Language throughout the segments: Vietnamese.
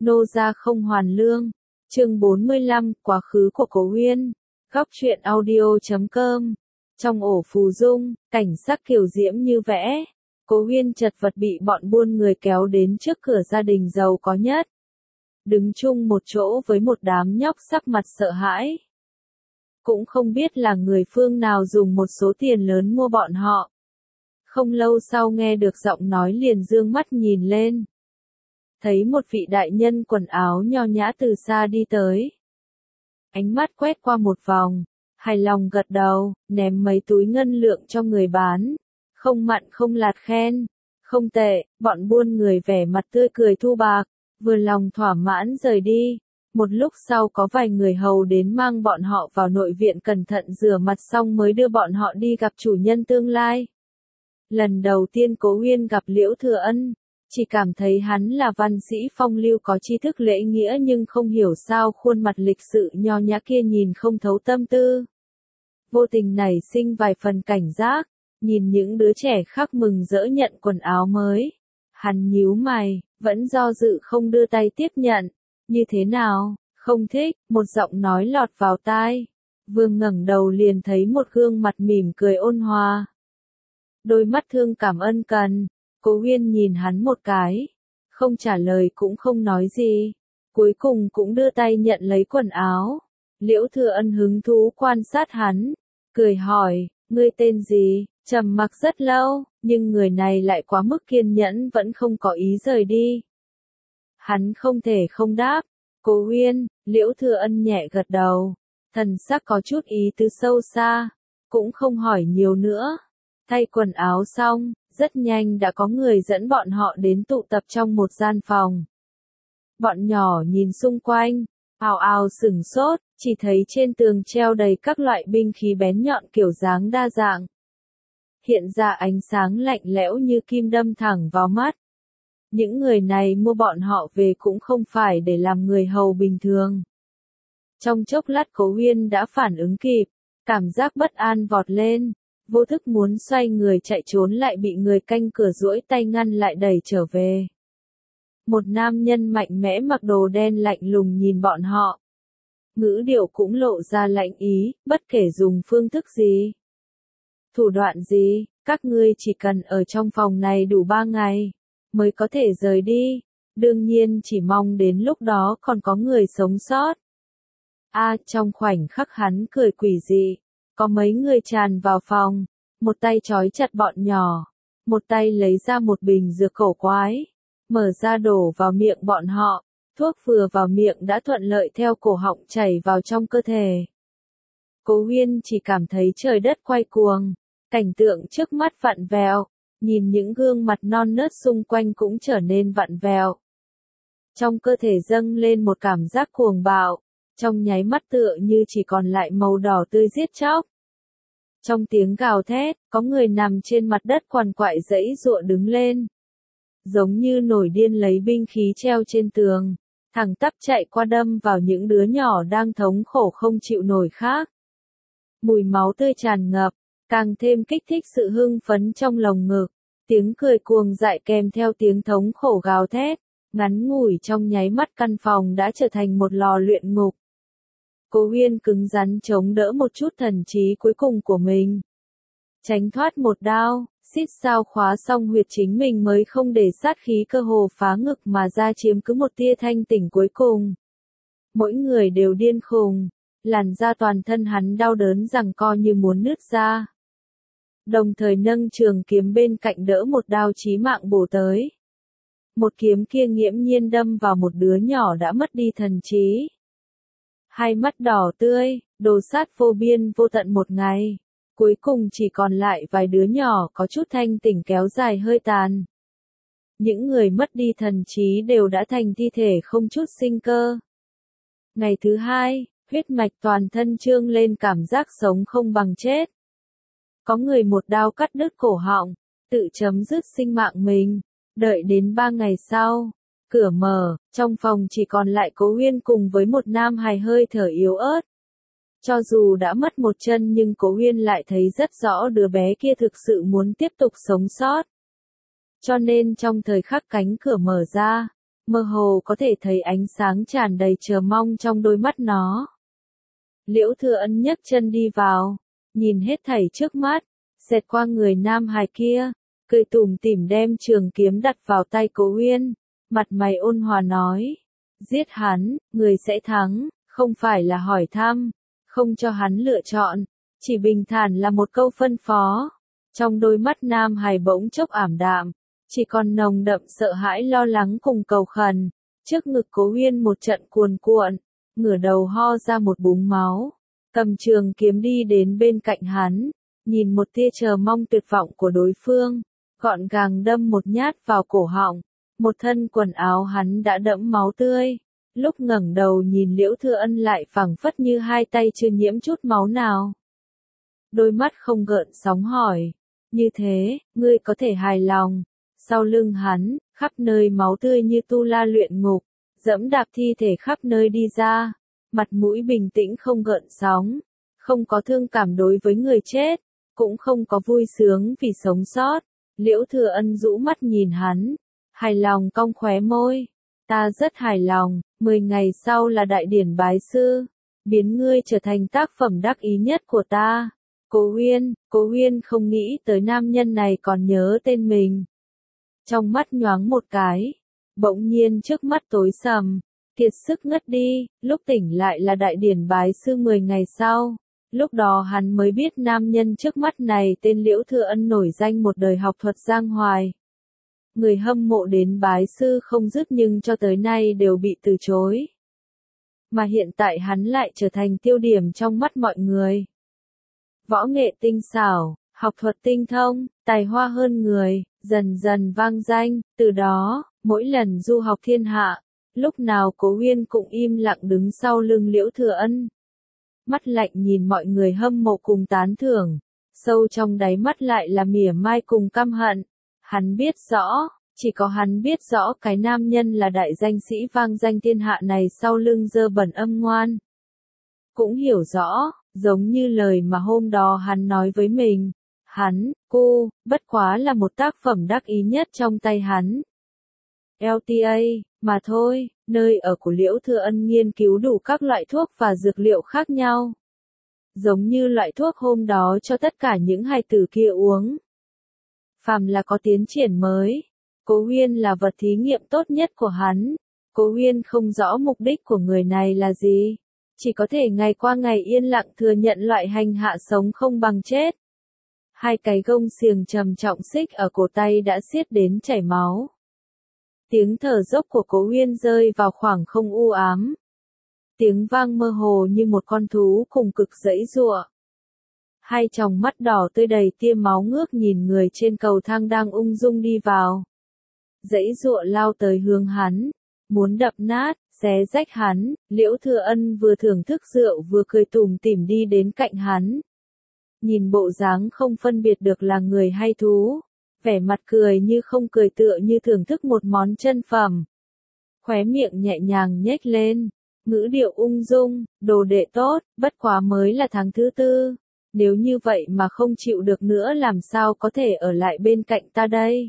Nô gia không hoàn lương. Chương 45, quá khứ của Cố Uyên. Góc truyện audio.com. Trong ổ phù dung, cảnh sắc kiều diễm như vẽ. Cố Uyên chật vật bị bọn buôn người kéo đến trước cửa gia đình giàu có nhất. Đứng chung một chỗ với một đám nhóc sắc mặt sợ hãi. Cũng không biết là người phương nào dùng một số tiền lớn mua bọn họ. Không lâu sau nghe được giọng nói liền dương mắt nhìn lên. Thấy một vị đại nhân quần áo nho nhã từ xa đi tới. Ánh mắt quét qua một vòng, hài lòng gật đầu, ném mấy túi ngân lượng cho người bán. Không mặn không lạt khen. Không tệ, bọn buôn người vẻ mặt tươi cười thu bạc, vừa lòng thỏa mãn rời đi. Một lúc sau có vài người hầu đến mang bọn họ vào nội viện cẩn thận rửa mặt xong mới đưa bọn họ đi gặp chủ nhân tương lai. Lần đầu tiên Cố Uyên gặp Liễu Thừa Ân, chỉ cảm thấy hắn là văn sĩ phong lưu có tri thức lễ nghĩa nhưng không hiểu sao khuôn mặt lịch sự nho nhã kia nhìn không thấu tâm tư. Vô tình nảy sinh vài phần cảnh giác, nhìn những đứa trẻ khác mừng rỡ nhận quần áo mới. Hắn nhíu mày, vẫn do dự không đưa tay tiếp nhận. Như thế nào, không thích, một giọng nói lọt vào tai. Vương ngẩng đầu liền thấy một gương mặt mỉm cười ôn hòa. Đôi mắt thương cảm ân cần. Cố Uyên nhìn hắn một cái, không trả lời cũng không nói gì, cuối cùng cũng đưa tay nhận lấy quần áo. Liễu Thừa Ân hứng thú quan sát hắn, cười hỏi, ngươi tên gì? Trầm mặc rất lâu, nhưng người này lại quá mức kiên nhẫn vẫn không có ý rời đi. Hắn không thể không đáp. Cố Uyên, Liễu Thừa Ân nhẹ gật đầu, thần sắc có chút ý tứ sâu xa, cũng không hỏi nhiều nữa. Thay quần áo xong, rất nhanh đã có người dẫn bọn họ đến tụ tập trong một gian phòng. Bọn nhỏ nhìn xung quanh, ào ào sửng sốt, chỉ thấy trên tường treo đầy các loại binh khí bén nhọn kiểu dáng đa dạng. Hiện ra ánh sáng lạnh lẽo như kim đâm thẳng vào mắt. Những người này mua bọn họ về cũng không phải để làm người hầu bình thường. Trong chốc lát Cố Uyên đã phản ứng kịp, cảm giác bất an vọt lên. Vô thức muốn xoay người chạy trốn lại bị người canh cửa duỗi tay ngăn lại đẩy trở về. Một nam nhân mạnh mẽ mặc đồ đen lạnh lùng nhìn bọn họ. Ngữ điệu cũng lộ ra lạnh ý, bất kể dùng phương thức gì. Thủ đoạn gì, các ngươi chỉ cần ở trong phòng này đủ 3 ngày, mới có thể rời đi. Đương nhiên chỉ mong đến lúc đó còn có người sống sót. Trong khoảnh khắc hắn cười quỷ dị. Có mấy người tràn vào phòng, một tay trói chặt bọn nhỏ, một tay lấy ra một bình dược cổ quái, mở ra đổ vào miệng bọn họ, thuốc vừa vào miệng đã thuận lợi theo cổ họng chảy vào trong cơ thể. Cố Uyên chỉ cảm thấy trời đất quay cuồng, cảnh tượng trước mắt vặn vẹo, nhìn những gương mặt non nớt xung quanh cũng trở nên vặn vẹo. Trong cơ thể dâng lên một cảm giác cuồng bạo. Trong nháy mắt tựa như chỉ còn lại màu đỏ tươi giết chóc. Trong tiếng gào thét, có người nằm trên mặt đất quằn quại giãy giụa đứng lên. Giống như nổi điên lấy binh khí treo trên tường, thẳng tắp chạy qua đâm vào những đứa nhỏ đang thống khổ không chịu nổi khác. Mùi máu tươi tràn ngập, càng thêm kích thích sự hưng phấn trong lồng ngực. Tiếng cười cuồng dại kèm theo tiếng thống khổ gào thét, ngắn ngủi trong nháy mắt căn phòng đã trở thành một lò luyện ngục. Cố Uyên cứng rắn chống đỡ một chút thần trí cuối cùng của mình. Tránh thoát một đao, xít sao khóa xong huyệt chính mình mới không để sát khí cơ hồ phá ngực mà ra chiếm cứ một tia thanh tỉnh cuối cùng. Mỗi người đều điên khùng, làn da toàn thân hắn đau đớn giằng co như muốn nứt ra. Đồng thời nâng trường kiếm bên cạnh đỡ một đao chí mạng bổ tới. Một kiếm kia nghiễm nhiên đâm vào một đứa nhỏ đã mất đi thần trí. Hai mắt đỏ tươi, đồ sát vô biên vô tận một ngày. Cuối cùng chỉ còn lại vài đứa nhỏ có chút thanh tỉnh kéo dài hơi tàn. Những người mất đi thần trí đều đã thành thi thể không chút sinh cơ. Ngày thứ hai, huyết mạch toàn thân trương lên cảm giác sống không bằng chết. Có người một đao cắt đứt cổ họng, tự chấm dứt sinh mạng mình. Đợi đến 3 ngày sau, cửa mở, trong phòng chỉ còn lại Cố Uyên cùng với một nam hài hơi thở yếu ớt. Cho dù đã mất một chân nhưng Cố Uyên lại thấy rất rõ đứa bé kia thực sự muốn tiếp tục sống sót. Cho nên trong thời khắc cánh cửa mở ra, mơ hồ có thể thấy ánh sáng tràn đầy chờ mong trong đôi mắt nó. Liễu Thừa Ân nhấc chân đi vào, nhìn hết thảy trước mắt, xẹt qua người nam hài kia, cười tủm tỉm đem trường kiếm đặt vào tay Cố Uyên, mặt mày ôn hòa nói, giết hắn, người sẽ thắng, không phải là hỏi thăm, không cho hắn lựa chọn, chỉ bình thản là một câu phân phó. Trong đôi mắt nam hài bỗng chốc ảm đạm, chỉ còn nồng đậm sợ hãi lo lắng cùng cầu khẩn, trước ngực Cố Uyên một trận cuồn cuộn, ngửa đầu ho ra một búng máu, cầm trường kiếm đi đến bên cạnh hắn, nhìn một tia chờ mong tuyệt vọng của đối phương, gọn gàng đâm một nhát vào cổ họng, một thân quần áo hắn đã đẫm máu tươi, lúc ngẩng đầu nhìn Liễu Thừa Ân lại phảng phất như hai tay chưa nhiễm chút máu nào. Đôi mắt không gợn sóng hỏi, như thế, ngươi có thể hài lòng? Sau lưng hắn, khắp nơi máu tươi như tu la luyện ngục, dẫm đạp thi thể khắp nơi đi ra, mặt mũi bình tĩnh không gợn sóng, không có thương cảm đối với người chết, cũng không có vui sướng vì sống sót. Liễu Thừa Ân rũ mắt nhìn hắn, hài lòng cong khóe môi, ta rất hài lòng, 10 ngày sau là đại điển bái sư, biến ngươi trở thành tác phẩm đắc ý nhất của ta. Cố Uyên không nghĩ tới nam nhân này còn nhớ tên mình. Trong mắt nhoáng một cái, bỗng nhiên trước mắt tối sầm, kiệt sức ngất đi, lúc tỉnh lại là đại điển bái sư 10 ngày sau. Lúc đó hắn mới biết nam nhân trước mắt này tên Liễu Thừa Ân nổi danh một đời học thuật giang hoài. Người hâm mộ đến bái sư không dứt nhưng cho tới nay đều bị từ chối. Mà hiện tại hắn lại trở thành tiêu điểm trong mắt mọi người. Võ nghệ tinh xảo, học thuật tinh thông, tài hoa hơn người, dần dần vang danh, từ đó, mỗi lần du học thiên hạ, lúc nào Cố Uyên cũng im lặng đứng sau lưng Liễu Thừa Ân. Mắt lạnh nhìn mọi người hâm mộ cùng tán thưởng, sâu trong đáy mắt lại là mỉa mai cùng căm hận. Hắn biết rõ, chỉ có hắn biết rõ cái nam nhân là đại danh sĩ vang danh thiên hạ này sau lưng dơ bẩn âm ngoan. Cũng hiểu rõ, giống như lời mà hôm đó hắn nói với mình, cô, bất quá là một tác phẩm đắc ý nhất trong tay hắn. LTA, mà thôi, nơi ở của Liễu Thừa Ân nghiên cứu đủ các loại thuốc và dược liệu khác nhau. Giống như loại thuốc hôm đó cho tất cả những hài tử kia uống. Phàm là có tiến triển mới, Cố Uyên là vật thí nghiệm tốt nhất của hắn. Cố Uyên không rõ mục đích của người này là gì, chỉ có thể ngày qua ngày yên lặng thừa nhận loại hành hạ sống không bằng chết. Hai cái gông xiềng trầm trọng xích ở cổ tay đã siết đến chảy máu. Tiếng thở dốc của Cố Uyên rơi vào khoảng không u ám. Tiếng vang mơ hồ như một con thú cùng cực giãy giụa. Hai tròng mắt đỏ tươi đầy tia máu ngước nhìn người trên cầu thang đang ung dung đi vào. Giãy giụa lao tới hướng hắn, muốn đập nát, xé rách hắn. Liễu Thừa Ân vừa thưởng thức rượu vừa cười tủm tỉm đi đến cạnh hắn. Nhìn bộ dáng không phân biệt được là người hay thú, vẻ mặt cười như không cười tựa như thưởng thức một món chân phẩm. Khóe miệng nhẹ nhàng nhếch lên, ngữ điệu ung dung, đồ đệ tốt, bất quá mới là tháng thứ 4, nếu như vậy mà không chịu được nữa làm sao có thể ở lại bên cạnh ta đây.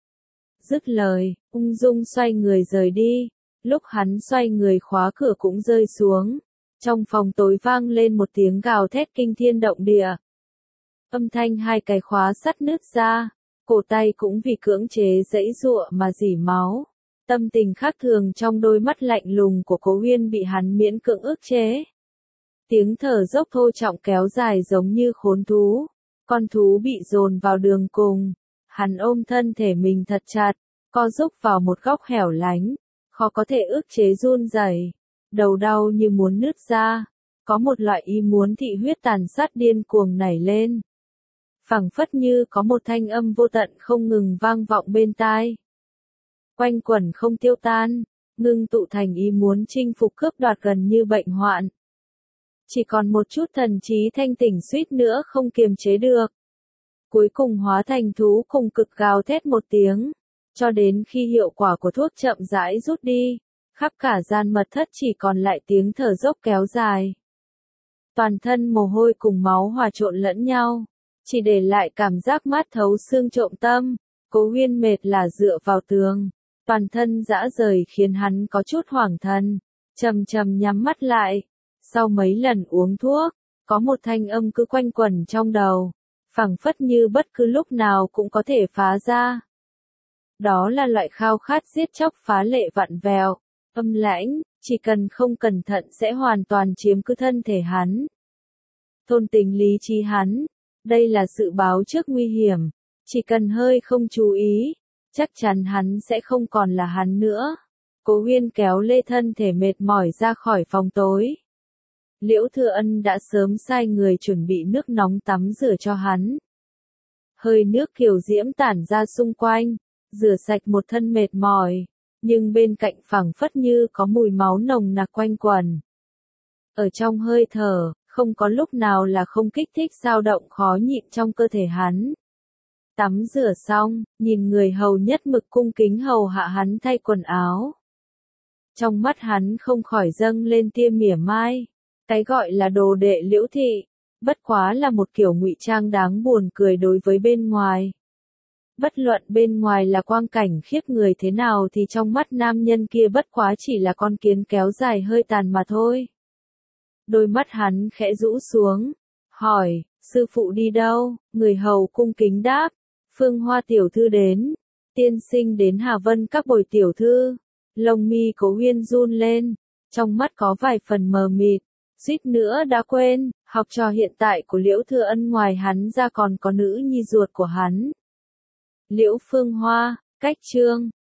Dứt lời, ung dung xoay người rời đi, lúc hắn xoay người khóa cửa cũng rơi xuống. Trong phòng tối vang lên một tiếng gào thét kinh thiên động địa. Âm thanh hai cái khóa sắt nứt ra, cổ tay cũng vì cưỡng chế giãy giụa mà rỉ máu. Tâm tình khác thường trong đôi mắt lạnh lùng của Cố Uyên bị hắn miễn cưỡng ức chế. Tiếng thở dốc thô trọng kéo dài giống như khốn thú. Con thú bị dồn vào đường cùng. Hắn ôm thân thể mình thật chặt, co rúc vào một góc hẻo lánh, khó có thể ức chế run rẩy, đầu đau như muốn nứt ra. Có một loại ý muốn thị huyết tàn sát điên cuồng nảy lên. Phảng phất như có một thanh âm vô tận không ngừng vang vọng bên tai. Quanh quẩn không tiêu tan, ngưng tụ thành ý muốn chinh phục cướp đoạt gần như bệnh hoạn. Chỉ còn một chút thần trí thanh tỉnh suýt nữa không kiềm chế được. Cuối cùng hóa thành thú cùng cực gào thét một tiếng, cho đến khi hiệu quả của thuốc chậm rãi rút đi, khắp cả gian mật thất chỉ còn lại tiếng thở dốc kéo dài. Toàn thân mồ hôi cùng máu hòa trộn lẫn nhau, chỉ để lại cảm giác mát thấu xương trộm tâm. Cố Uyên mệt là dựa vào tường, Toàn thân rã rời khiến hắn có chút hoảng thần, chầm chầm nhắm mắt lại. Sau mấy lần uống thuốc, có một thanh âm cứ quanh quẩn trong đầu, phảng phất như bất cứ lúc nào cũng có thể phá ra. Đó là loại khao khát giết chóc phá lệ vặn vẹo, âm lãnh, chỉ cần không cẩn thận sẽ hoàn toàn chiếm cứ thân thể hắn. Thôn tính lý trí hắn, đây là sự báo trước nguy hiểm, chỉ cần hơi không chú ý, chắc chắn hắn sẽ không còn là hắn nữa. Cố Huyên kéo lê thân thể mệt mỏi ra khỏi phòng tối. Liễu Thừa Ân đã sớm sai người chuẩn bị nước nóng tắm rửa cho hắn. Hơi nước kiều diễm tản ra xung quanh, rửa sạch một thân mệt mỏi, nhưng bên cạnh phảng phất như có mùi máu nồng nặc quanh quẩn. Ở trong hơi thở, không có lúc nào là không kích thích dao động khó nhịn trong cơ thể hắn. Tắm rửa xong, nhìn người hầu nhất mực cung kính hầu hạ hắn thay quần áo. Trong mắt hắn không khỏi dâng lên tia mỉa mai. Cái gọi là đồ đệ Liễu thị, bất quá là một kiểu ngụy trang đáng buồn cười đối với bên ngoài. Bất luận bên ngoài là quang cảnh khiếp người thế nào thì trong mắt nam nhân kia bất quá chỉ là con kiến kéo dài hơi tàn mà thôi. Đôi mắt hắn khẽ rũ xuống, hỏi, sư phụ đi đâu? Người hầu cung kính đáp, Phương Hoa tiểu thư đến, tiên sinh đến Hà Vân các bồi tiểu thư. Lông mi Cố Huyên run lên, trong mắt có vài phần mờ mịt, suýt nữa đã quên, học trò hiện tại của Liễu Thừa Ân ngoài hắn ra còn có nữ nhi ruột của hắn. Liễu Phương Hoa, cách chương